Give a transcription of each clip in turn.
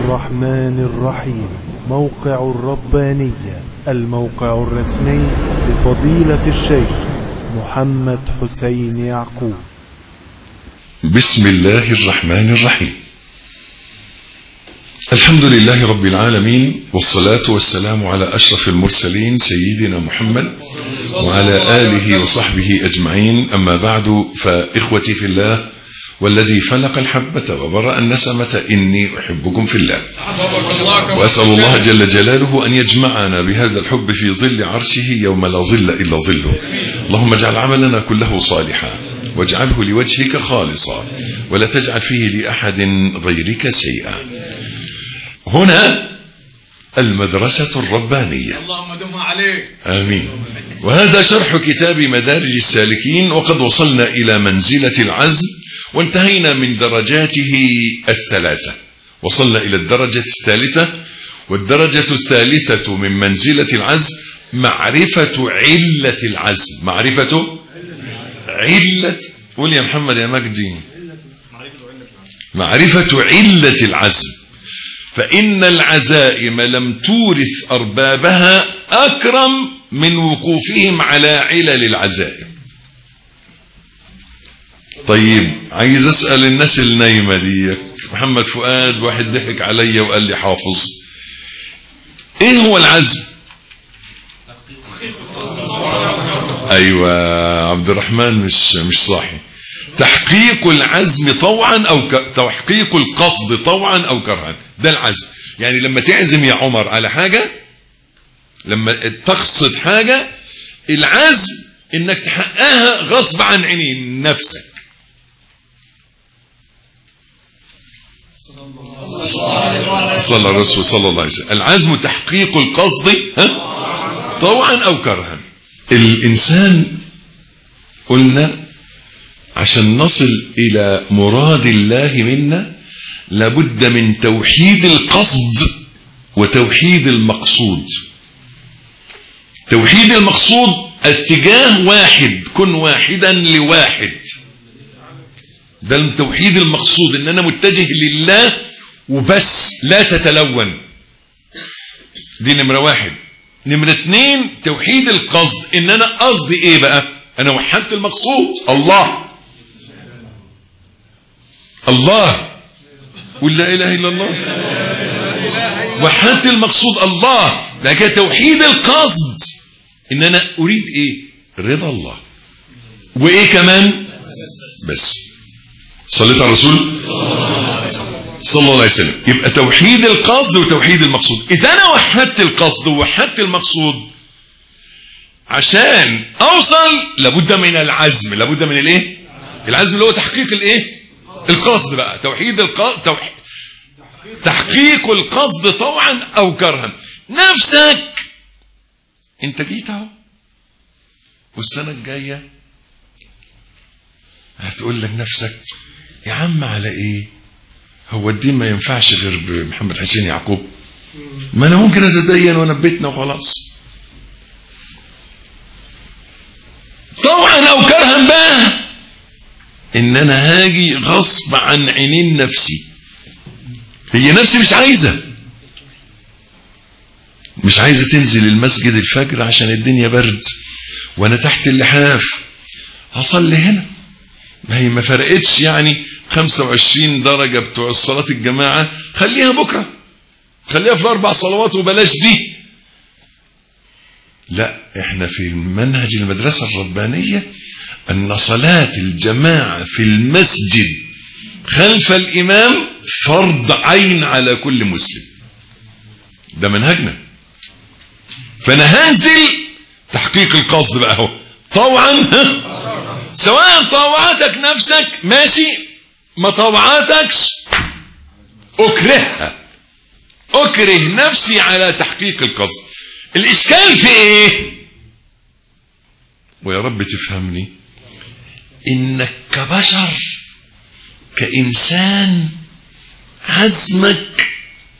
الرحمن الرحيم. موقع الربانية، الموقع الرسمي لفضيلة الشيخ محمد حسين يعقوب. بسم الله الرحمن الرحيم. الحمد لله رب العالمين، والصلاة والسلام على أشرف المرسلين سيدنا محمد وعلى آله وصحبه أجمعين. أما بعد، فإخوتي في الله والذي فلق الحبة وبرأ النسمة، إني أحبكم في الله، وأسأل الله جل جلاله أن يجمعنا بهذا الحب في ظل عرشه يوم لا ظل إلا ظله. اللهم اجعل عملنا كله صالحا، واجعله لوجهك خالصا، ولا تجعل فيه لأحد غيرك شيئا. هنا المدرسة الربانية، اللهم دمها عليك، آمين. وهذا شرح كتاب مدارج السالكين، وقد وصلنا إلى منزلة العزم، وانتهينا من درجاته الثلاثة. وصلنا إلى الدرجة الثالثة، والدرجة الثالثة من منزلة العزم معرفة علة العزم. معرفة علة، قول يا محمد يا مجدي، معرفة علة العزم. فإن العزائم لم تورث أربابها أكرم من وقوفهم على علل العزائم. طيب، عايز أسأل الناس النايمة دي، محمد فؤاد واحد ضحك عليا وقال لي حافظ، ايه هو العزم؟ ايوه عبد الرحمن مش صاحي. تحقيق العزم طوعا او تحقيق القصد طوعا او كرها، ده العزم. يعني لما تعزم يا عمر على حاجة، لما تقصد حاجة، العزم انك تحققها غصب عن عينين نفسك. صلى الرسول صلى الله عليه وسلم. العزم تحقيق القصد طوعا او كرها. الانسان قلنا عشان نصل الى مراد الله منا لابد من توحيد القصد وتوحيد المقصود. توحيد المقصود اتجاه واحد، كن واحدا لواحد، ده توحيد المقصود، ان انا متجه لله وبس، لا تتلون. دي نمرة واحد. نمرة اتنين توحيد القصد، ان انا قصدي ايه بقى؟ انا وحدت المقصود الله، الله، ولا اله الا الله، وحدت المقصود الله. لكن توحيد القصد ان انا اريد ايه؟ رضا الله. وايه كمان؟ بس صليت على الرسول صلى الله عليه وسلم. يبقى توحيد القصد وتوحيد المقصود. اذا انا وحدت القصد ووحدت المقصود، عشان اوصل لابد من العزم. لابد من الايه؟ العزم اللي هو تحقيق الايه؟ القصد بقى. تحقيق القصد طوعا او كرها. نفسك انت جيت اهو، والسنه الجايه هتقول لك نفسك يا عم على ايه؟ هو الدين ما ينفعش غير بمحمد حسين يعقوب؟ ما انا ممكن اتدين وانا ببيتنا وخلاص. طوعا او كرها بقى ان انا هاجي غصب عن عينين نفسي. هي نفسي مش عايزه تنزل المسجد الفجر عشان الدنيا برد وانا تحت اللحاف. هصلي هنا، ما هي ما فرقتش يعني 25 درجة بتوع صلاة الجماعة، خليها بكرة، خليها في 4 صلوات وبلاش دي. لا، احنا في منهج المدرسة الربانية أن صلاة الجماعة في المسجد خلف الإمام فرض عين على كل مسلم. ده منهجنا. فأنا هنزل تحقيق القصد بقى هو طوعا، سواء طوعتك نفسك ماشي، ما طوعتكش اكرهها، اكره نفسي على تحقيق القصد. الاشكال في ايه؟ ويا رب تفهمني، انك كبشر كإنسان عزمك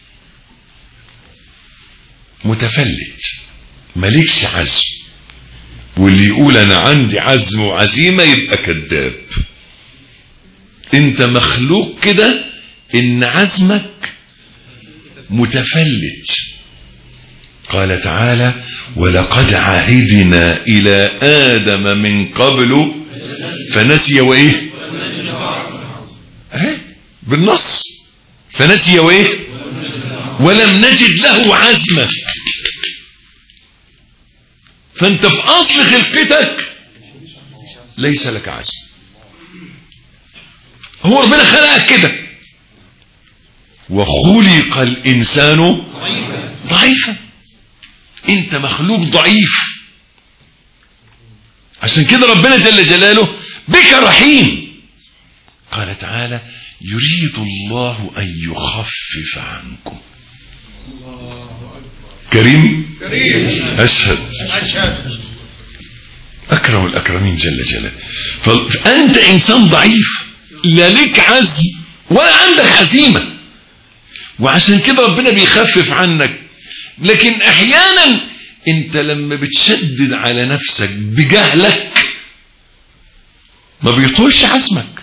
متفلت، مالكش عزم. واللي يقول انا عندي عزم وعزيمة يبقى كذاب. انت مخلوق كده ان عزمك متفلت. قال تعالى ولقد عهدنا إلى آدم من قبل فنسي وإيه بالنص فنسي وإيه ولم نجد له عزما. فأنت في أصل خلقتك ليس لك عزم. هو ربنا خلقك كده. وخلق الإنسان ضعيفا. انت مخلوق ضعيف. عشان كده ربنا جل جلاله بك رحيم. قال تعالى يريد الله أن يخفف عنكم. كريم أشهد أكرم الأكرمين جل جلاله. فأنت إنسان ضعيف لا لك عزم ولا عندك عزيمة. وعشان كده ربنا بيخفف عنك. لكن احيانا انت لما بتشدد على نفسك بجهلك ما بيطولش عزمك.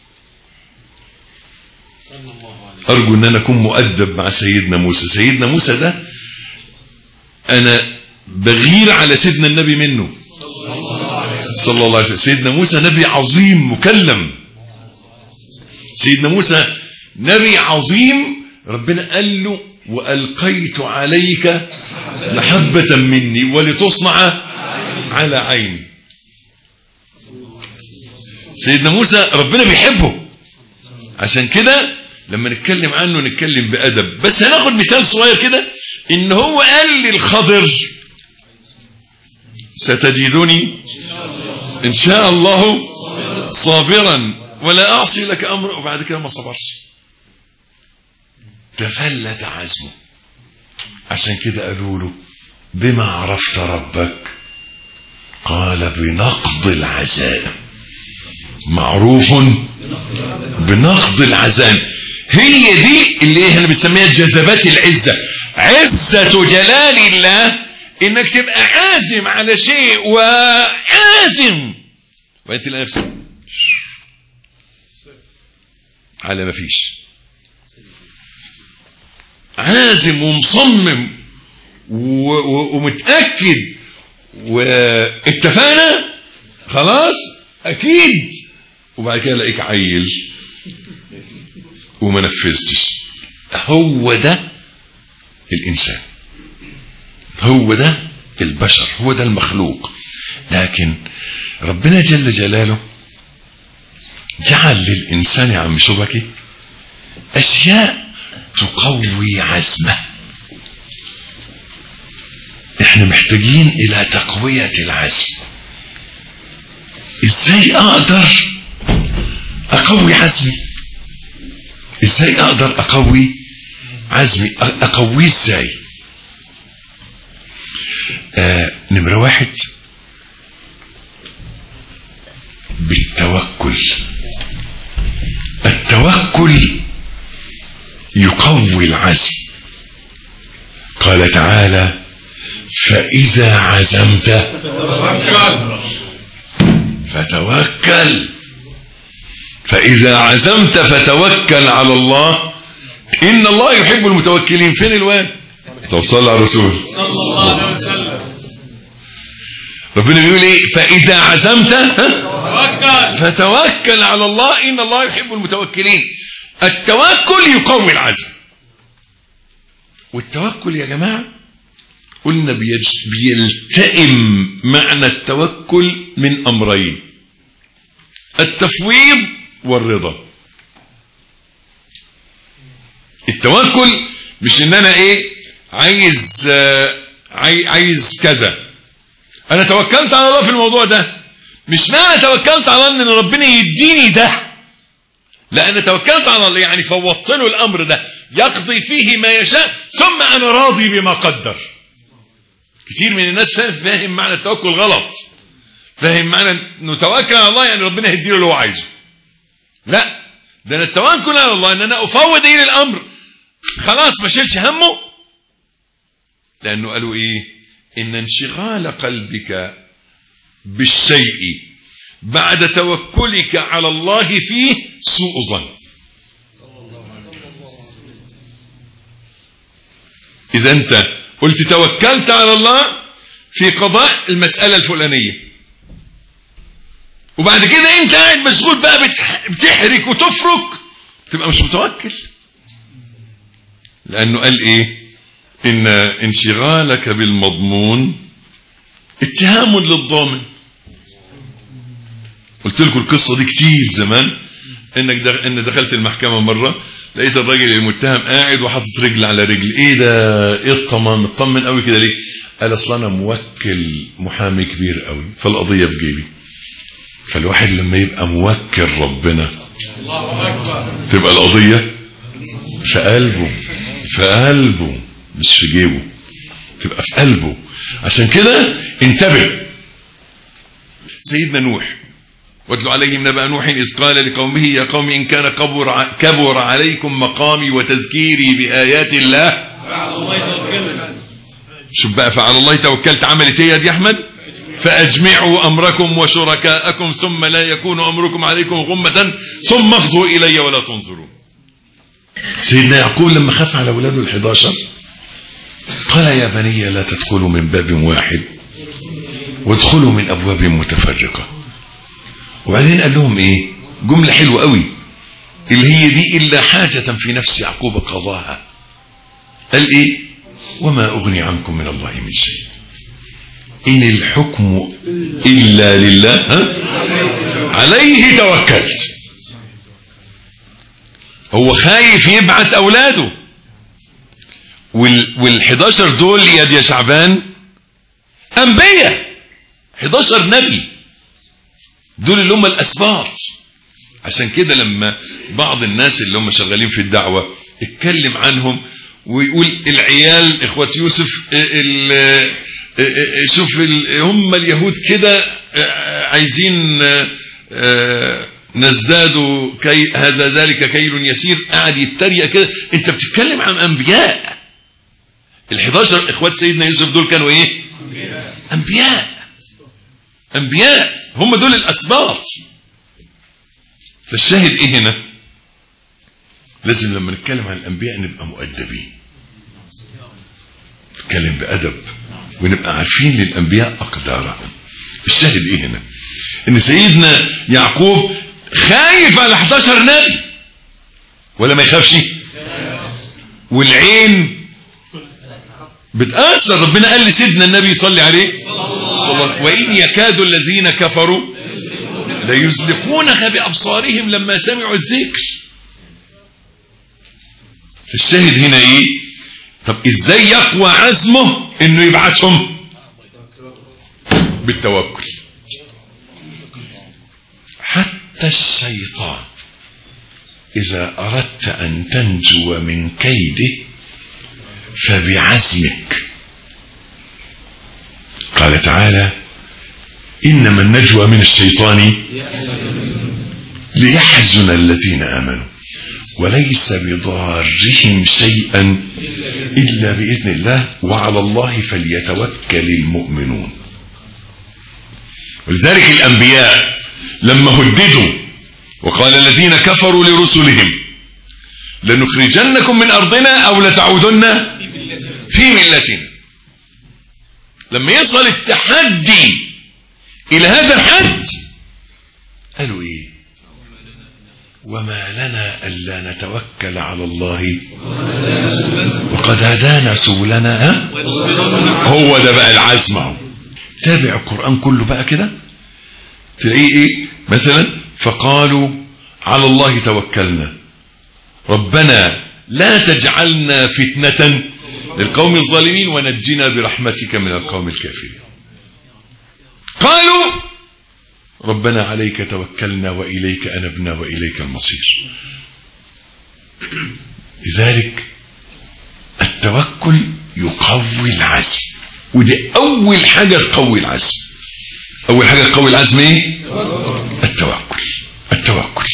ارجو ان انا اكون مؤدب مع سيدنا موسى. سيدنا موسى ده انا بغير على سيدنا النبي منه صلى الله عليه وسلم. سيدنا موسى نبي عظيم مكلم. سيدنا موسى نبي عظيم. ربنا قال له وألقيت عليك محبة مني ولتصنع على عيني. سيدنا موسى ربنا بيحبه. عشان كده لما نتكلم عنه نتكلم بأدب. بس هناخد مثال صغير كده. إن هو قال للخضر ستجدني إن شاء الله صابرا ولا أعصي لك أمر. وبعد كده ما صبرش. تفلت عزمه. عشان كده قالوا له بما عرفت ربك؟ قال بنقض العزائم. معروف بنقض العزائم. هي دي اللي احنا بنسميها جذبات العزة. عزة جلال الله انك تبقى عازم على شيء وعازم وانت تلاقي نفسك على ما فيش. عازم ومصمم ومتأكد واتفقنا خلاص اكيد. وبعد كده الاقيك عيل وما نفذتش. هو ده الانسان. هو ده البشر. هو ده المخلوق. لكن ربنا جل جلاله جعل للانسان يا عم شبكي اشياء تقوي عزمه. احنا محتاجين الى تقوية العزم. ازاي اقدر اقوي عزمي؟ ازاي اقدر اقوي عزمي؟ اقويه ازاي؟ نمرة واحد بالتوكل. التوكل يقوي العزم. قال تعالى فإذا عزمت فتوكل. فإذا عزمت فتوكل على الله إن الله يحب المتوكلين. فين الوان؟ طب صلى على الرسول صلى الله عليه وسلم. ربنا بيقول ايه؟ فإذا عزمت فتوكل على الله إن الله يحب المتوكلين. التوكل يقوي العزم. والتوكل يا جماعة قلنا بيلتئم معنى التوكل من أمرين: التفويض والرضا. التوكل مش ان انا ايه عايز كذا، انا توكلت على الله في الموضوع ده. مش معنى توكلت على الله ان ربنا يديني ده، لا، انا توكلت على الله يعني فوضت له الامر ده يقضي فيه ما يشاء ثم انا راضي بما قدر. كتير من الناس فاهم معنى التوكل غلط. فاهم معنى انه توكل على الله يعني ربنا هيديله اللي هو عايزه. لا، ده انا التوكل على الله ان انا افوض اليه الامر، خلاص ما شيلش همه. لانه قالوا ايه؟ ان انشغال قلبك بالشيء بعد توكلك على الله فيه سوء ظن. إذا أنت قلت توكلت على الله في قضاء المسألة الفلانية، وبعد كده أنت قاعد مشغول بقى بتحرك وتفرك، تبقى مش متوكل. لأنه قال إيه؟ إن انشغالك بالمضمون اتهام للضامن. قلت لكم القصة دي كتير زمان، إن دخلت المحكمة مرة لقيت الراجل المتهم قاعد وحاطط رجل على رجل. ايه ده؟ ايه الطمن قوي كده ليه؟ قال اصل انا موكل محامي كبير قوي فالقضية في جيبي. فالواحد لما يبقى موكل ربنا تبقى القضية في قلبه مش في جيبه، تبقى في قلبه. عشان كده انتبه. سيدنا نوح، واتل عليهم نبأ نوح إذ قال لقومه يا قوم إن كان كبر عليكم مقامي وتذكيري بآيات الله فعلى الله توكلت. شوف بقى، فعلى الله توكلت عملت ايه يا أحمد؟ فأجمعوا أمركم وشركاءكم ثم لا يكون أمركم عليكم غمة ثم اخضوا إلي ولا تنظروا. سيدنا يعقوب لما خاف على أولاده 11 قال يا بني لا تدخلوا من باب واحد وادخلوا من أبواب متفرقة. وبعدين قال لهم ايه؟ جملة حلوة قوي اللي هي دي: إلا حاجة في نفس يعقوب قضاها. قال ايه؟ وما أغني عنكم من الله من شيء إن الحكم إلا لله عليه توكلت. هو خايف يبعت أولاده، وال11 دول يا شعبان أنبياء، 11 نبي، دول اللي هم الأسباط. عشان كده لما بعض الناس اللي هم شغالين في الدعوة اتكلم عنهم ويقول العيال إخوة يوسف شوف هم اليهود كده عايزين نزداد هذا ذلك كيل يسير، قاعد يتريق كده. انت بتتكلم عن أنبياء. ال11 إخوة سيدنا يوسف دول كانوا ايه؟ أنبياء، هم دول الأسباط. فالشاهد ايه هنا؟ لازم لما نتكلم عن الأنبياء نبقى مؤدبين، نتكلم بأدب ونبقى عارفين للأنبياء أقدارهم. الشاهد ايه هنا؟ ان سيدنا يعقوب خايف على 11 نبي ولا ما يخافش؟ والعين بتأثر. ربنا قال لسيدنا النبي صلى عليه وإن يكاد الذين كفروا ليزلقونك بأبصارهم لما سمعوا الذكر. الشاهد هنا ايه؟ طب ازاي يقوى عزمه انه يبعثهم؟ بالتوكل. حتى الشيطان إذا أردت أن تنجو من كيده فبعزمك. قال تعالى إنما النجوى من الشيطان ليحزن الذين آمنوا وليس بضارهم شيئا إلا بإذن الله وعلى الله فليتوكل المؤمنون. ولذلك الأنبياء لما هددوا وقال الذين كفروا لرسلهم لنخرجنكم من أرضنا أو لتعودن في ملتنا، لما يصل التحدي إلى هذا الحد قالوا إيه؟ وما لنا ألا نتوكل على الله وقد هدانا سبلنا. هو ده بقى العزم. تابع القرآن كله بقى كده تلاقيه ايه؟ مثلا فقالوا على الله توكلنا ربنا لا تجعلنا فتنة للقوم الظالمين ونجنا برحمتك من القوم الكافرين. قالوا ربنا عليك توكلنا وإليك أنبنا وإليك المصير. لذلك التوكل يقوي العزم، ودي أول حاجة تقوي العزم. أول حاجة تقوي العزم إيه؟ التوكل.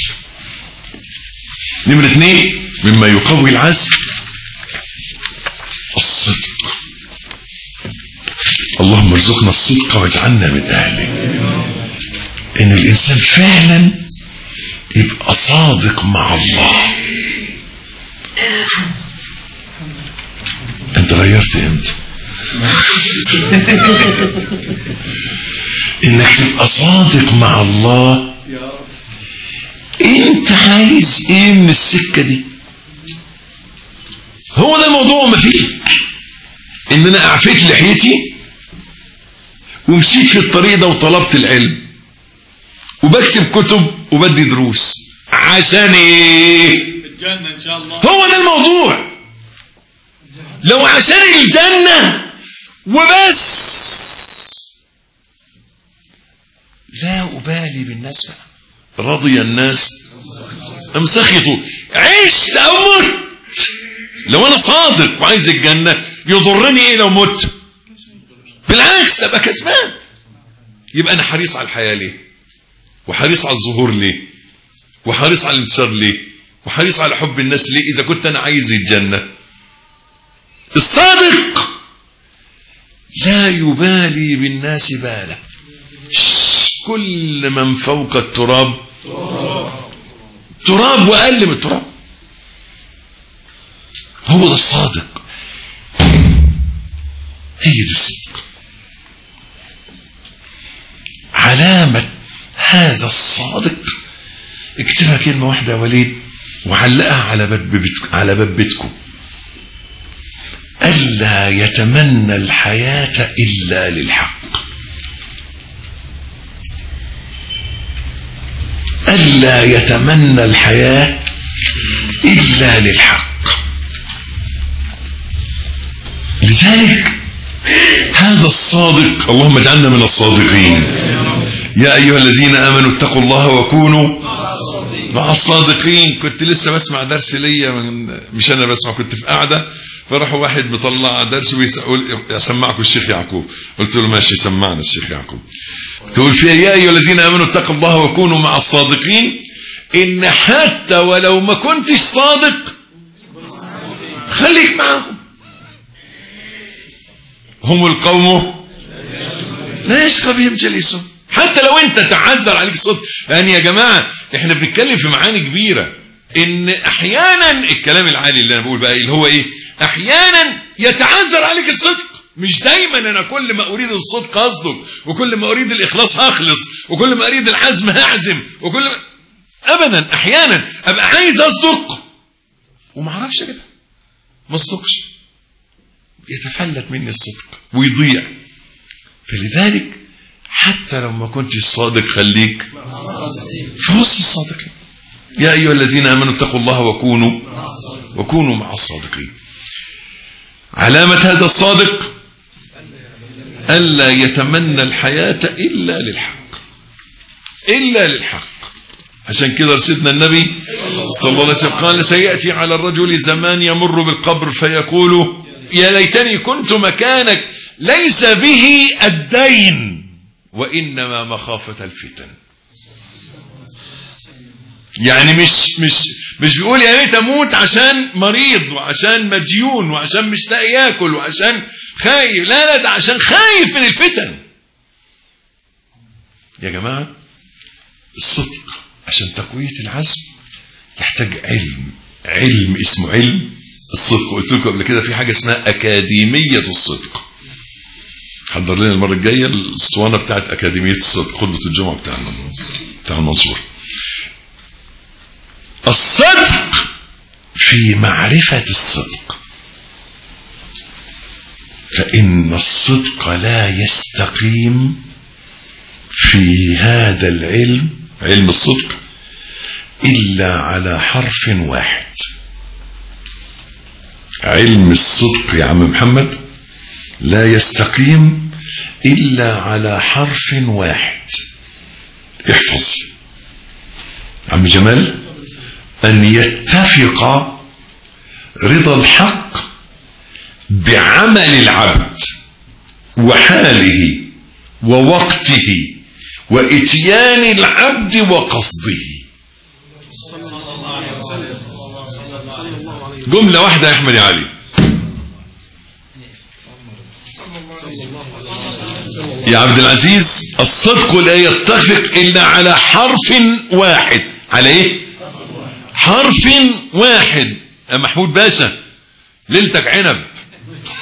نمرة 2 مما يقوي العزم الصدق. اللهم ارزقنا الصدق واجعلنا من أهله. إن الإنسان فعلا يبقى صادق مع الله. انت غيرت امتى؟ انك تبقى صادق مع الله. انت عايز ايه من السكة دي؟ هو ده الموضوع. ما فيه ان انا اعفيت لحيتي ومشيت في الطريق ده وطلبت العلم وبكتب كتب وبدي دروس عشان ايه؟ الجنة ان شاء الله. هو ده الموضوع. لو عشان الجنة وبس لا أبالي بالناس بقى. رضي الناس أم سخطوا، عشت أو مت. لو أنا صادق وعايز الجنة يضرني إيه لو مت؟ بالعكس أبقى كسبان. يبقى أنا حريص على الحياة ليه؟ وحريص على الظهور ليه؟ وحريص على الانتصار ليه؟ وحريص على حب الناس ليه؟ إذا كنت أنا عايز الجنة. الصادق لا يبالي بالناس باله. كل من فوق التراب تراب وأقل من التراب. هو ده الصادق. هي دي الصدق. علامة هذا الصادق اكتبها كلمة واحدة يا وليد وعلقها على باب بيتكم. ألا يتمنى الحياة إلا للحق. ألا يتمنى الحياة إلا للحق. لذلك هذا الصادق، اللهم اجعلنا من الصادقين. يا أيها الذين آمنوا اتقوا الله وكونوا مع الصادقين. كنت لسه بسمع درس ليا، مش أنا بسمع، كنت في قاعدة فراح واحد مطلع درس ويقول أسمعكم الشيخ يعقوب. قلت له ماشي سمعنا الشيخ يعقوب. تقول فيها يا أيها الذين آمنوا اتقوا الله وكونوا مع الصادقين. إن حتى ولو ما كنتش صادق خليك معهم. هم القوم لا يشقى بهم جليسهم. حتى لو انت تعذر عليك الصدق. يعني يا جماعة احنا بنتكلم في معاني كبيرة. ان احيانا الكلام العالي اللي انا بقول بقى اللي هو ايه، احيانا يتعذر عليك الصدق. مش دايما انا كل ما اريد الصدق اصدق، وكل ما اريد الاخلاص هخلص، وكل ما اريد العزم هعزم، وكل ما ابدا. احيانا ابقى عايز اصدق وما اعرفش كده، ما اصدقش، يتفلت مني الصدق ويضيع. فلذلك حتى لو ما كنتش صادق خليك في وسط الصادقين. يا ايها الذين امنوا اتقوا الله وكونوا مع الصادقين. علامة هذا الصادق ألا يتمنى الحياة إلا للحق. إلا للحق. عشان كده رسلنا النبي صلى الله عليه وسلم قال سيأتي على الرجل زمان يمر بالقبر فيقول يا ليتني كنت مكانك ليس به الدين وإنما مخافة الفتن. يعني مش بيقول يا ريت اموت عشان مريض وعشان مديون وعشان مش لاقي ياكل وعشان خايف. لا ده عشان خايف من الفتن. يا جماعة الصدق عشان تقوية العزم يحتاج علم اسمه علم الصدق. قلت لكم قبل كده في حاجة اسمها أكاديمية الصدق. حضر لنا المرة الجاية الاسطوانة بتاعت أكاديمية الصدق، خطبة الجمعة بتاع المنصور. الصدق في معرفة الصدق. فإن الصدق لا يستقيم في هذا العلم، علم الصدق، إلا على حرف واحد. علم الصدق يا عم محمد لا يستقيم إلا على حرف واحد. احفظ عم جمال. أن يتفق رضا الحق بعمل العبد وحاله ووقته وإتيان العبد وقصده. جملة واحدة يا أحمد علي. يا عبد العزيز الصدق لا يتفق إلا على حرف واحد. على إيه؟ حرف واحد. يا محمود باشا ليلتك عنب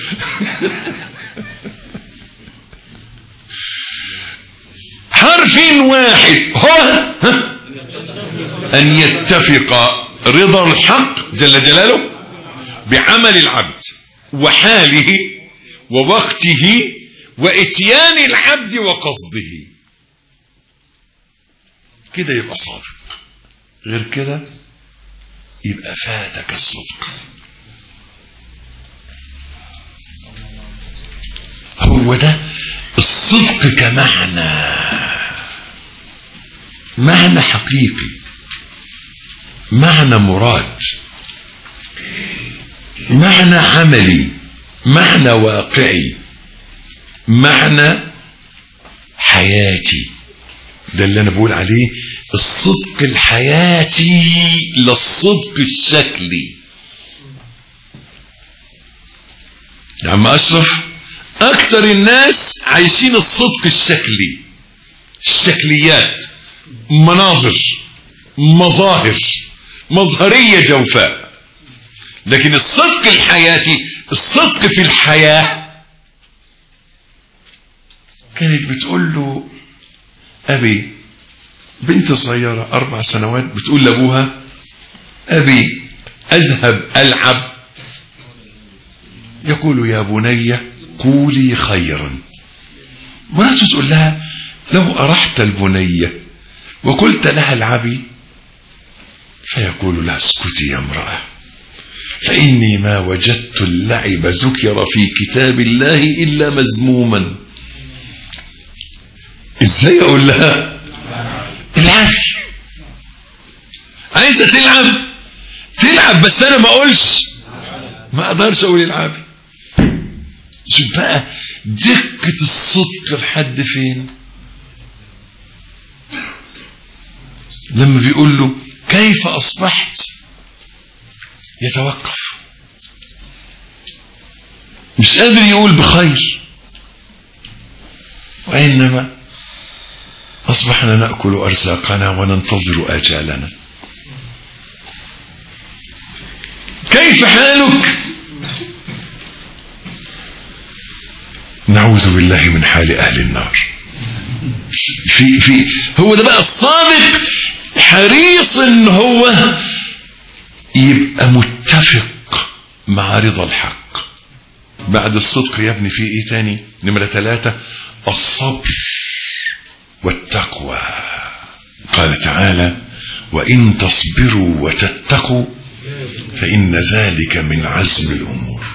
حرف واحد هو أن يتفق رضا الحق جل جلاله بعمل العبد وحاله ووقته وإتيان العبد وقصده. كده يبقى صادق، غير كده يبقى فاتك الصدق. هو ده الصدق كمعنى، معنى حقيقي، معنى مراد، معنى عملي، معنى واقعي، معنى حياتي. ده اللي انا بقول عليه الصدق الحياتي، لا الصدق الشكلي. يا عم اشرف، اكتر الناس عايشين الصدق الشكلي، الشكليات، مناظر، مظاهر، مظهرية جوفاء. لكن الصدق الحياتي، الصدق في الحياة. كانت بتقول له أبي، بنت صغيرة 4 سنوات، بتقول لأبوها أبي أذهب ألعب، يقول يا بني قولي خيرا. مراته تقول لها لو أرحت البنية وقلت لها العبي، فيقول لها اسكتي يا امرأة، فإني ما وجدت اللعب ذكر في كتاب الله إلا مذموما. ازاي اقول لها العبي؟ عايزة تلعب بس انا ما اقولش، ما اقدرش اقول العبي. شوف بقى دقة الصدق لحد فين. لما بيقول له كيف اصبحت، يتوقف، مش قادر يقول بخير، وإنما أصبحنا نأكل أرزاقنا وننتظر آجالنا. كيف حالك؟ نعوذ بالله من حال أهل النار. في هو ده بقى الصادق، حريص ان هو يبقى متفق مع رضا الحق. بعد الصدق يا ابني في ايه تاني؟ نمرة 3 الصبر والتقوى. قال تعالى وإن تصبروا وتتقوا فإن ذلك من عزم الأمور.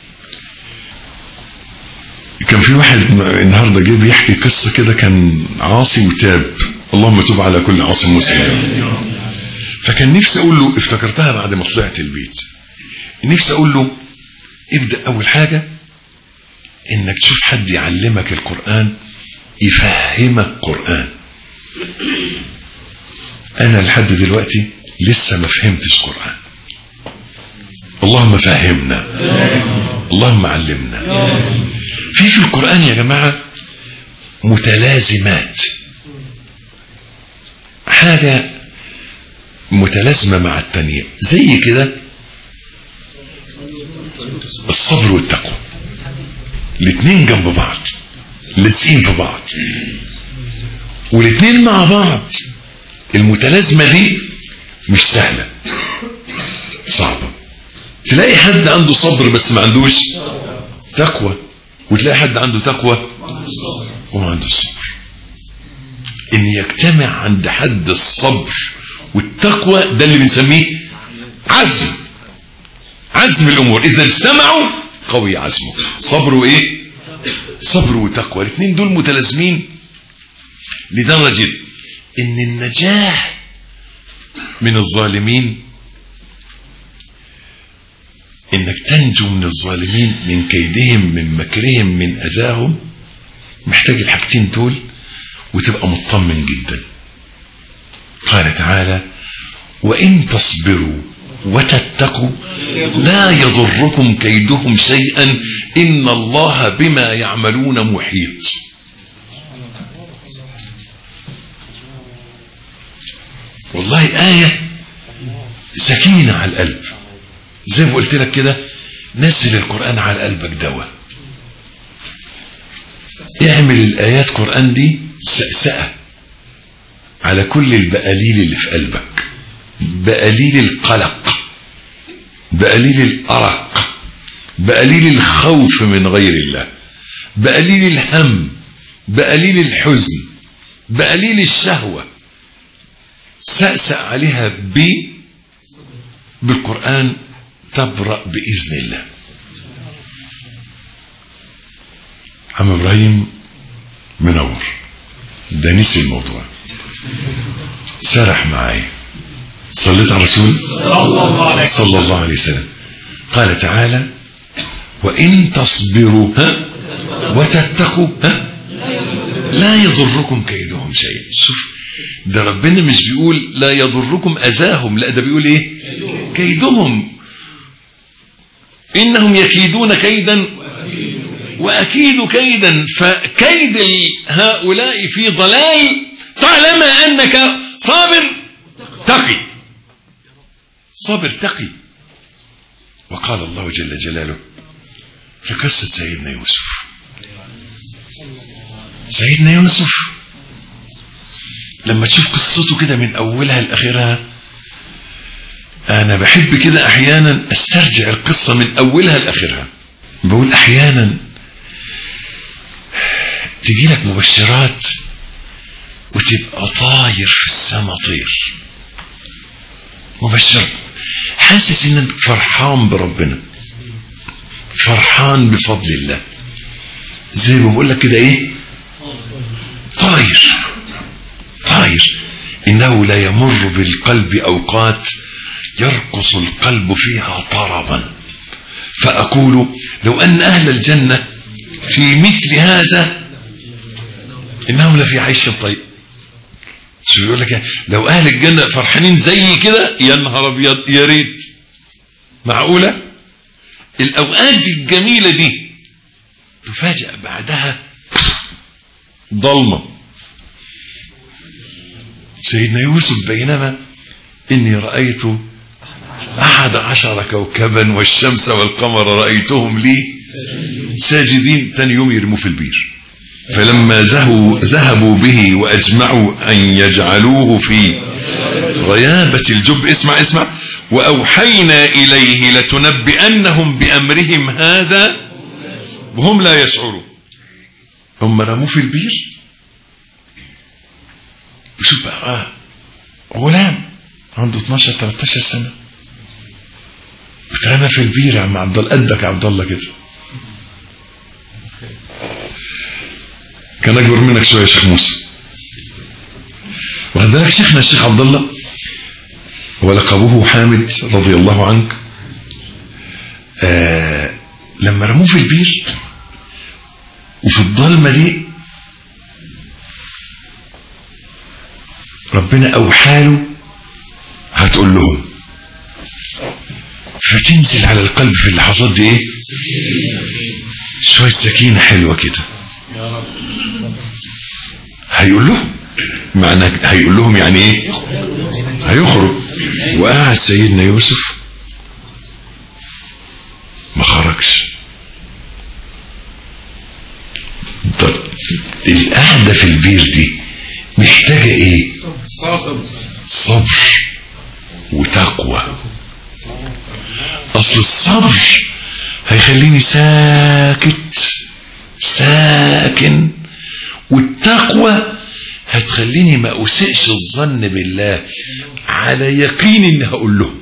كان في واحد النهارده جه بيحكي قصة كده، كان عاصي وتاب، اللهم تب على كل عاصي مسلم. فكان نفسي أقول له، افتكرتها بعد ما طلعت البيت، نفسي أقول له ابدأ أول حاجة إنك تشوف حد يعلمك القرآن، يفهمك قرآن. أنا لحد دلوقتي لسه ما فهمتش قرآن. اللهم فهمنا، اللهم علمنا. في القرآن يا جماعة متلازمات، حاجة متلازمة مع التانية، زي كده الصبر والتقوى، الاتنين جنب بعض، لازقين في بعض، والاتنين مع بعض. المتلازمة دي مش سهلة، صعبة. تلاقي حد عنده صبر بس ما عندوش تقوى، وتلاقي حد عنده تقوى وما عنده صبر. ان يجتمع عند حد الصبر والتقوى ده اللي بنسميه عزم الامور. اذا اجتمعوا قوي عزمه. صبر وايه؟ صبر وتقوى، الاثنين دول متلازمين لدرجة ان النجاة من الظالمين، انك تنجو من الظالمين، من كيدهم، من مكرهم، من اذاهم، محتاج الحاجتين دول وتبقى مطمن جدا. قال تعالى وإن تصبروا وتتقوا لا يضركم كيدهم شيئا إن الله بما يعملون محيط. والله آية سكينة على القلب. زي ما قلت لك كده، نزل القرآن على قلبك دواء. اعمل الآيات قرآن دي سأسأة على كل البقاليل اللي في قلبك، بقاليل القلق، بقاليل الأرق، بقاليل الخوف من غير الله، بقاليل الهم، بقاليل الحزن، بقاليل الشهوة. سأسأ عليها بالقرآن تبرأ بإذن الله. عم إبراهيم منور ده نسي الموضوع، سرح معايا. صليت على الرسول صلى الله عليه وسلم. قال تعالى: وإن تصبروا وتتقوا لا يضركم كيدهم شيء. شوف، ده ربنا مش بيقول لا يضركم أذاهم، لا، ده بيقول ايه؟ كيدهم. إنهم يكيدون كيدا وأكيد كيدا. فكيد هؤلاء في ضلال طالما أنك صابر تقي، صابر تقي. وقال الله جل جلاله في قصة سيدنا يوسف، سيدنا يوسف لما تشوف قصته كده من أولها لآخرها، أنا بحب كده أحيانا أسترجع القصة من أولها لآخرها. بقول أحيانا تجي لك مبشرات وتبقى طاير في السما طير، مبشر، حاسس انك فرحان بربنا، فرحان بفضل الله، زي ما بقول لك كده ايه، طاير طاير. انه لا يمر بالقلب اوقات يرقص القلب فيها طربا، فاقول لو ان اهل الجنة في مثل هذا انهم لفي عيش طيب. شو بيقول لك؟ لو اهل الجنة فرحانين زي كده، يا نهار ابيض، يا ريت. معقولة الاوقات الجميلة دي تفاجأ بعدها ضلمة. سيدنا يوسف: بينما اني رأيت 11 كوكبا والشمس والقمر رأيتهم لي ساجدين. تاني يوم يرموا في البير. فلما ذهبوا به وأجمعوا أن يجعلوه في غيابة الجب، اسمع، وأوحينا إليه لتنبئنهم بأمرهم هذا وهم لا يشعرون. هم رموا في البير. وشوف بقى غلام عنده 12-13 سنة اترمى في البير. يا عم عبد الله، قدك يا عبد الله كده، كان اكبر منك شويه يا شيخ موسى. واخد بالك شيخنا الشيخ عبد الله ولقبه حامد رضي الله عنك، لما رموه في البير وفي الظلمه دي ربنا اوحاله هتقول لهم، فتنزل على القلب في اللحظات دي ايه؟ شويه سكينه حلوه كده. هيقول لهم، معنى هيقول لهم يعني ايه؟ هيخرج. وقعد سيدنا يوسف ما خرجش. طب القعده في البير دي محتاجه ايه؟ صبر وتقوى. اصل الصبر هيخليني ساكن، والتقوى هتخليني ما أسئش الظن بالله، على يقين إن هقول له.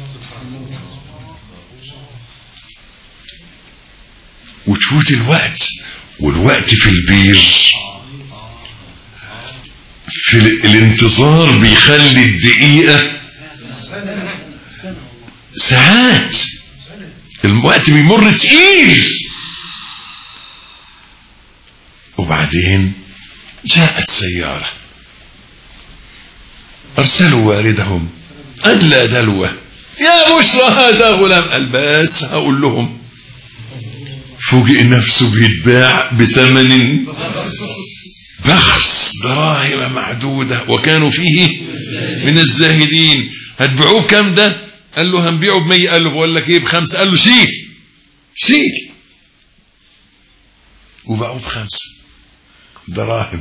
وتفوت الوقت، والوقت في البير في الانتظار بيخلي الدقيقة ساعات، الوقت بيمر تقيل. وبعدين جاءت سيارة، أرسلوا واردهم أدلى دلوة: يا بشرى هذا غلام. قال بس هقول لهم. فوجئ نفسه بيتباع بثمن بخس، دراهم معدودة، وكانوا فيه من الزاهدين. هتبيعوه بكم ده؟ قال له هنبيعه ب100. قال له بقول لك ايه، ب5. قال له شيل. شيل. وبقوا ب5 دراهم،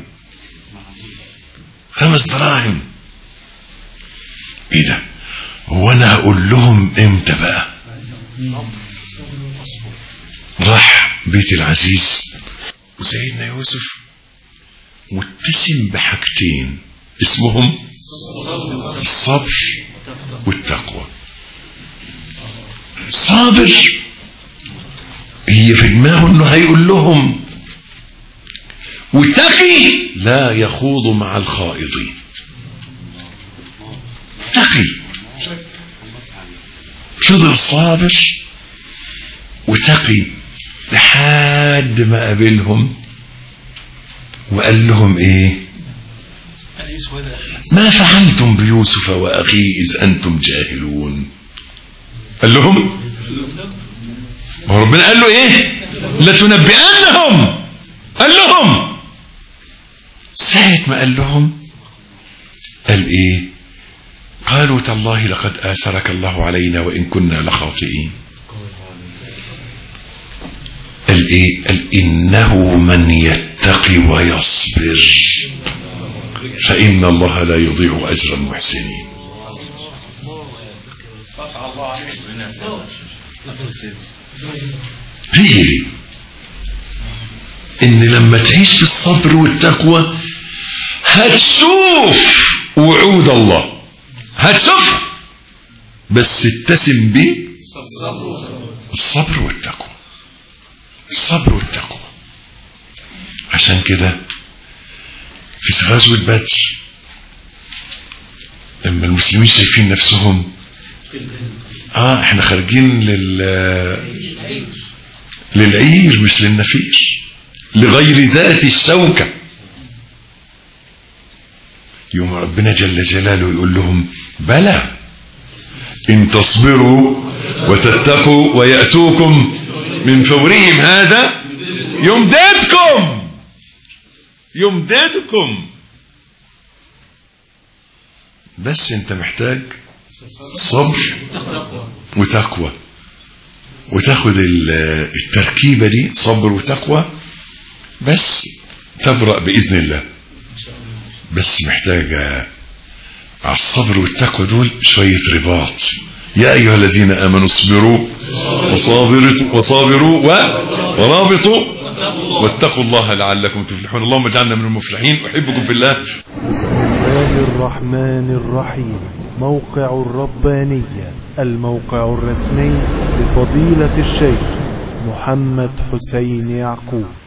5 دراهم. ايه ده؟ هو انا هقول لهم امتى بقى؟ راح بيت العزيز وسيدنا يوسف متسم بحاجتين اسمهم الصبر والتقوى. صابر، هي في دماغه انه هيقول لهم، وتقي، لا يخوض مع الخائضين. تقي، فضل صابر وتقي لحد ما قابلهم وقال لهم ايه؟ ما فعلتم بيوسف واخيه اذ انتم جاهلون. قال لهم، وربنا قال له ايه؟ لتنبئنهم. قال لهم، ساعة ما قال لهم قال ايه؟ قالوا تالله لقد آثرك الله علينا وإن كنا لخاطئين. قال ايه؟ قال إنه من يتقي ويصبر فإن الله لا يضيع أجر المحسنين. هي دي إن لما تعيش بالصبر والتقوى هتشوف وعود الله، هتشوفها، بس اتسم بيه الصبر والتقوى. الصبر والتقوى. عشان كده في غزوة بدر لما المسلمين شايفين نفسهم احنا خارجين للعير مش للنفير، لغير ذات الشوكة، يوم ربنا جل جلاله يقول لهم بلى إن تصبروا وتتقوا ويأتوكم من فورهم هذا يمددكم. بس انت محتاج صبر وتقوى، وتاخد التركيبة دي صبر وتقوى بس تبرأ بإذن الله. بس محتاجة على الصبر والتقوى دول شوية رباط. يا أيها الذين آمنوا اصبروا وصابروا ورابطوا واتقوا الله لعلكم تفلحون. اللهم اجعلنا من المفلحين. أحبكم في الله. بسم الله الرحمن الرحيم. موقع الربانية، الموقع الرسمي لفضيلة الشيخ محمد حسين يعقوب.